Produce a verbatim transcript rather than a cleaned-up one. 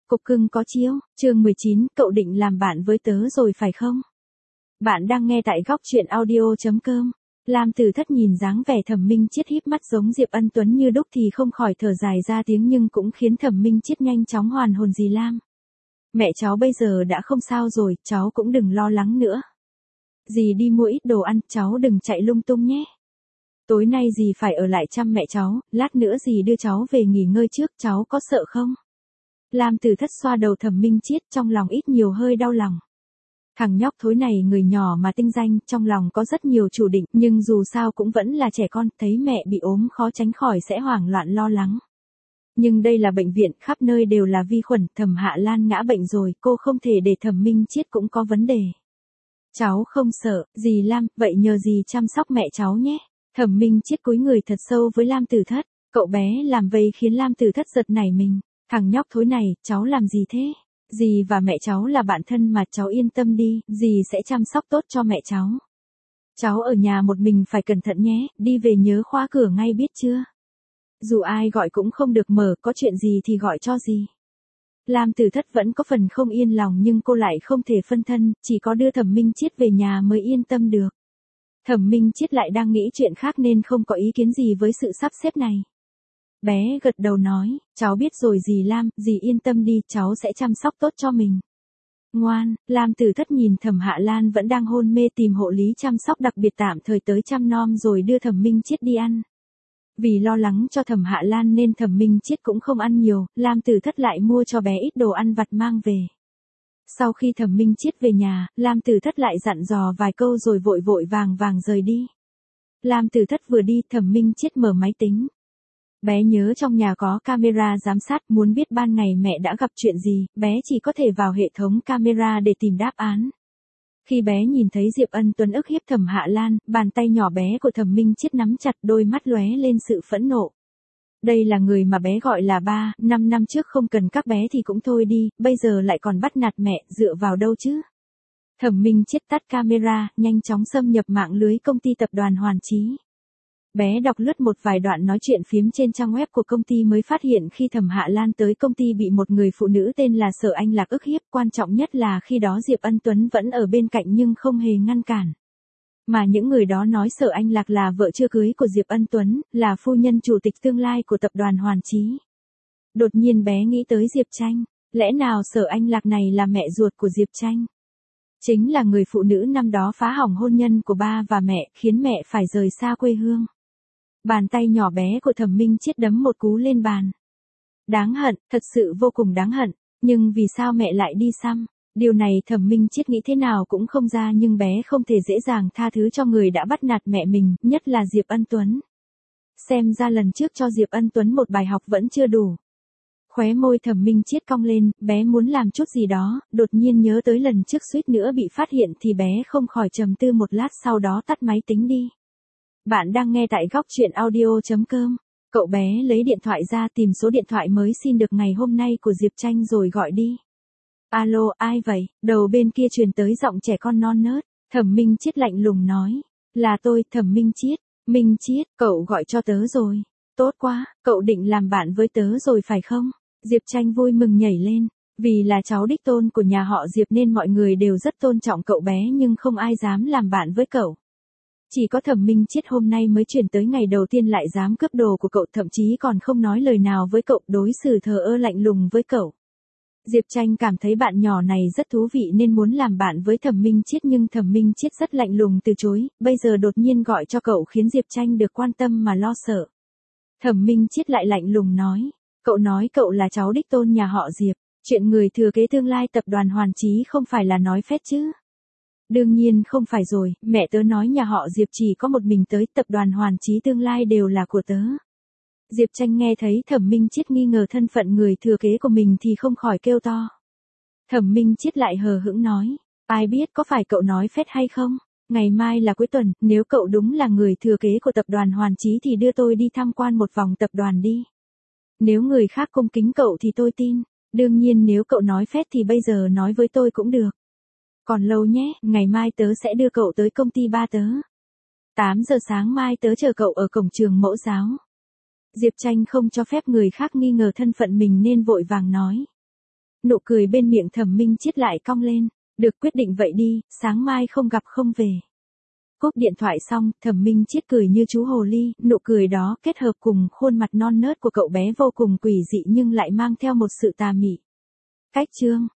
Cục cưng có chiếu, chương mười chín, cậu định làm bạn với tớ rồi phải không? Bạn đang nghe tại góc truyện audio.com. Lam Tử Thất nhìn dáng vẻ Thẩm Minh Chiết híp mắt giống Diệp Ân Tuấn như đúc thì không khỏi thở dài ra tiếng, nhưng cũng khiến Thẩm Minh Chiết nhanh chóng hoàn hồn. Dì Lam, mẹ cháu bây giờ đã không sao rồi, cháu cũng đừng lo lắng nữa. Dì đi mua ít đồ ăn, cháu đừng chạy lung tung nhé. Tối nay dì phải ở lại chăm mẹ cháu, lát nữa dì đưa cháu về nghỉ ngơi trước, cháu có sợ không? Lam Tử Thất xoa đầu Thẩm Minh Chiết, trong lòng ít nhiều hơi đau lòng. Thằng nhóc thối này người nhỏ mà tinh danh, trong lòng có rất nhiều chủ định, nhưng dù sao cũng vẫn là trẻ con, thấy mẹ bị ốm khó tránh khỏi sẽ hoảng loạn lo lắng. Nhưng đây là bệnh viện, khắp nơi đều là vi khuẩn, Thẩm Hạ Lan ngã bệnh rồi, cô không thể để Thẩm Minh Chiết cũng có vấn đề. Cháu không sợ, dì Lam, vậy nhờ dì chăm sóc mẹ cháu nhé. Thẩm Minh Chiết cúi người thật sâu với Lam Tử Thất, cậu bé làm vây khiến Lam Tử Thất giật nảy mình. Thằng nhóc thối này, cháu làm gì thế? Dì và mẹ cháu là bạn thân mà, cháu yên tâm đi, dì sẽ chăm sóc tốt cho mẹ cháu. Cháu ở nhà một mình phải cẩn thận nhé, đi về nhớ khóa cửa ngay biết chưa? Dù ai gọi cũng không được mở, có chuyện gì thì gọi cho dì. Lam Tử Thất vẫn có phần không yên lòng, nhưng cô lại không thể phân thân, chỉ có đưa Thẩm Minh Chiết về nhà mới yên tâm được. Thẩm Minh Chiết lại đang nghĩ chuyện khác nên không có ý kiến gì với sự sắp xếp này. Bé gật đầu nói, cháu biết rồi dì Lam, dì yên tâm đi, cháu sẽ chăm sóc tốt cho mình. Ngoan, Lam Tử Thất nhìn Thẩm Hạ Lan vẫn đang hôn mê tìm hộ lý chăm sóc đặc biệt tạm thời tới chăm nom rồi đưa Thẩm Minh Chiết đi ăn. Vì lo lắng cho Thẩm Hạ Lan nên Thẩm Minh Chiết cũng không ăn nhiều, Lam Tử Thất lại mua cho bé ít đồ ăn vặt mang về. Sau khi Thẩm Minh Chiết về nhà, Lam Tử Thất lại dặn dò vài câu rồi vội vội vàng vàng rời đi. Lam Tử Thất vừa đi, Thẩm Minh Chiết mở máy tính. Bé nhớ trong nhà có camera giám sát, muốn biết ban ngày mẹ đã gặp chuyện gì, bé chỉ có thể vào hệ thống camera để tìm đáp án. Khi bé nhìn thấy Diệp Ân Tuấn ức hiếp Thẩm Hạ Lan, bàn tay nhỏ bé của Thẩm Minh Chiết nắm chặt, đôi mắt lóe lên sự phẫn nộ. Đây là người mà bé gọi là ba, năm năm trước không cần các bé thì cũng thôi đi, bây giờ lại còn bắt nạt mẹ, dựa vào đâu chứ? Thẩm Minh Chiết tắt camera, nhanh chóng xâm nhập mạng lưới công ty tập đoàn Hoàn Chí. Bé đọc lướt một vài đoạn nói chuyện phiếm trên trang web của công ty mới phát hiện khi Thẩm Hạ Lan tới công ty bị một người phụ nữ tên là Sở Anh Lạc ức hiếp, quan trọng nhất là khi đó Diệp Ân Tuấn vẫn ở bên cạnh nhưng không hề ngăn cản. Mà những người đó nói Sở Anh Lạc là vợ chưa cưới của Diệp Ân Tuấn, là phu nhân chủ tịch tương lai của tập đoàn Hoàn Chí. Đột nhiên bé nghĩ tới Diệp Tranh, lẽ nào Sở Anh Lạc này là mẹ ruột của Diệp Tranh? Chính là người phụ nữ năm đó phá hỏng hôn nhân của ba và mẹ, khiến mẹ phải rời xa quê hương. Bàn tay nhỏ bé của Thẩm Minh Chiết đấm một cú lên bàn. Đáng hận, thật sự vô cùng đáng hận, nhưng vì sao mẹ lại đi xăm? Điều này Thẩm Minh Chiết nghĩ thế nào cũng không ra, nhưng bé không thể dễ dàng tha thứ cho người đã bắt nạt mẹ mình, nhất là Diệp Ân Tuấn. Xem ra lần trước cho Diệp Ân Tuấn một bài học vẫn chưa đủ. Khóe môi Thẩm Minh Chiết cong lên, bé muốn làm chút gì đó, đột nhiên nhớ tới lần trước suýt nữa bị phát hiện thì bé không khỏi trầm tư một lát, sau đó tắt máy tính đi. Bạn đang nghe tại góc truyện audio.com. Cậu bé lấy điện thoại ra tìm số điện thoại mới xin được ngày hôm nay của Diệp Tranh rồi gọi đi. Alo, ai vậy? Đầu bên kia truyền tới giọng trẻ con non nớt. Thẩm Minh Chiết lạnh lùng nói. Là tôi, Thẩm Minh Chiết. Minh Chiết, cậu gọi cho tớ rồi. Tốt quá, cậu định làm bạn với tớ rồi phải không? Diệp Tranh vui mừng nhảy lên. Vì là cháu đích tôn của nhà họ Diệp nên mọi người đều rất tôn trọng cậu bé, nhưng không ai dám làm bạn với cậu. Chỉ có Thẩm Minh Chiết hôm nay mới chuyển tới ngày đầu tiên lại dám cướp đồ của cậu, thậm chí còn không nói lời nào với cậu, đối xử thờ ơ lạnh lùng với cậu. Diệp Tranh cảm thấy bạn nhỏ này rất thú vị nên muốn làm bạn với Thẩm Minh Chiết, nhưng Thẩm Minh Chiết rất lạnh lùng từ chối, bây giờ đột nhiên gọi cho cậu khiến Diệp Tranh được quan tâm mà lo sợ. Thẩm Minh Chiết lại lạnh lùng nói, cậu nói cậu là cháu đích tôn nhà họ Diệp, chuyện người thừa kế tương lai tập đoàn Hoàn Chí không phải là nói phét chứ? Đương nhiên không phải rồi, mẹ tớ nói nhà họ Diệp chỉ có một mình tới, tập đoàn Hoàn Chí tương lai đều là của tớ. Diệp Tranh nghe thấy Thẩm Minh Chiết nghi ngờ thân phận người thừa kế của mình thì không khỏi kêu to. Thẩm Minh Chiết lại hờ hững nói, ai biết có phải cậu nói phét hay không? Ngày mai là cuối tuần, nếu cậu đúng là người thừa kế của tập đoàn Hoàn Chí thì đưa tôi đi tham quan một vòng tập đoàn đi. Nếu người khác cung kính cậu thì tôi tin, đương nhiên nếu cậu nói phét thì bây giờ nói với tôi cũng được. Còn lâu nhé, ngày mai tớ sẽ đưa cậu tới công ty ba tớ. tám giờ sáng mai tớ chờ cậu ở cổng trường mẫu giáo. Diệp Tranh không cho phép người khác nghi ngờ thân phận mình nên vội vàng nói. Nụ cười bên miệng Thẩm Minh Chiết lại cong lên. Được, quyết định vậy đi, sáng mai không gặp không về. Cúp điện thoại xong, Thẩm Minh Chiết cười như chú hồ ly, nụ cười đó kết hợp cùng khuôn mặt non nớt của cậu bé vô cùng quỷ dị nhưng lại mang theo một sự tà mị. Cách chương